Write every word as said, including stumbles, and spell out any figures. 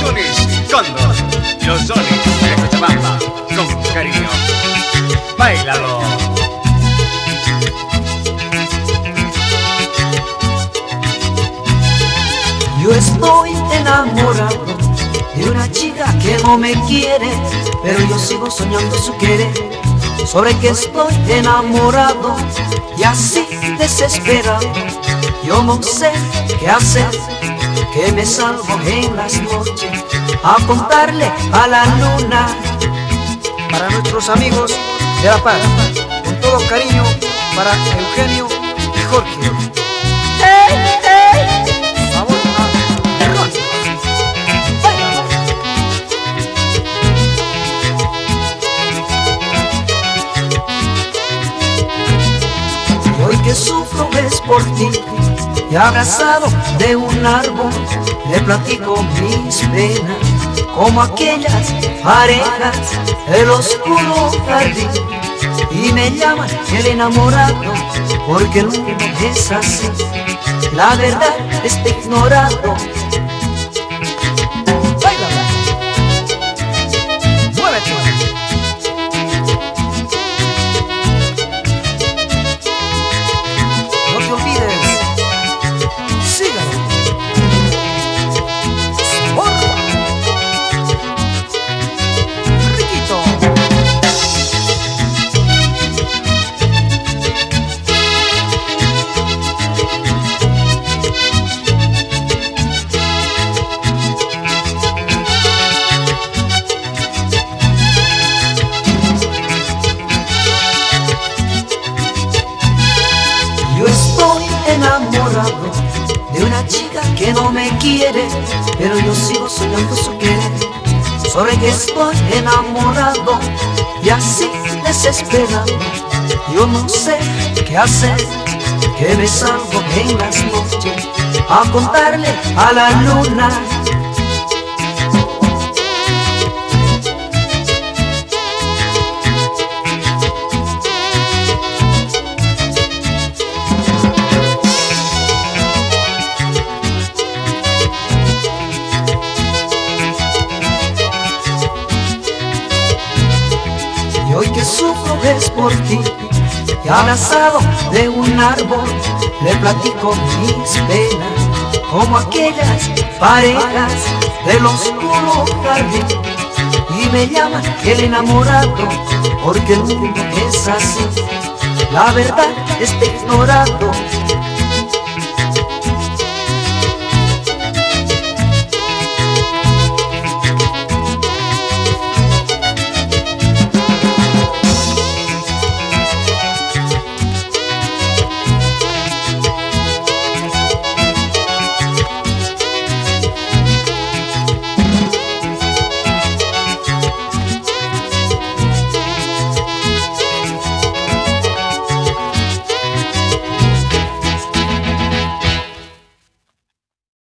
Sonis Cóndor, los Sonis de Cochabamba, con cariño. Báilalo. Yo estoy enamorado de una chica que no me quiere, pero yo sigo soñando su querer. Sobre que estoy enamorado y así desesperado, yo no sé qué hacer, que me salgo en las noches a contarle a la luna. Para nuestros amigos de La Paz, con todo cariño para Eugenio y Jorge. ¡Ey, ey! Vamos a error. Y hoy que sufro es por ti, y abrazado de un árbol le platico mis penas, como aquellas parejas del oscuro jardín. Y me llaman el enamorado, porque el mundo es así, la verdad está ignorado. Báilala. Muévete. No te olvides. Sígalo. Sabor. Riquito. Yo estoy enamorado de una chica que no me quiere, pero yo sigo soñando su querer. Sobre que estoy enamorado y así desesperado, yo no sé qué hacer, que me salgo en las noches a contarle a la luna. Y hoy que sufro es por ti, y abrazado de un árbol le platico mis penas, como aquellas parejas del oscuro jardín. Y me llaman el enamorado, porque el mundo es así, la verdad está ignorado.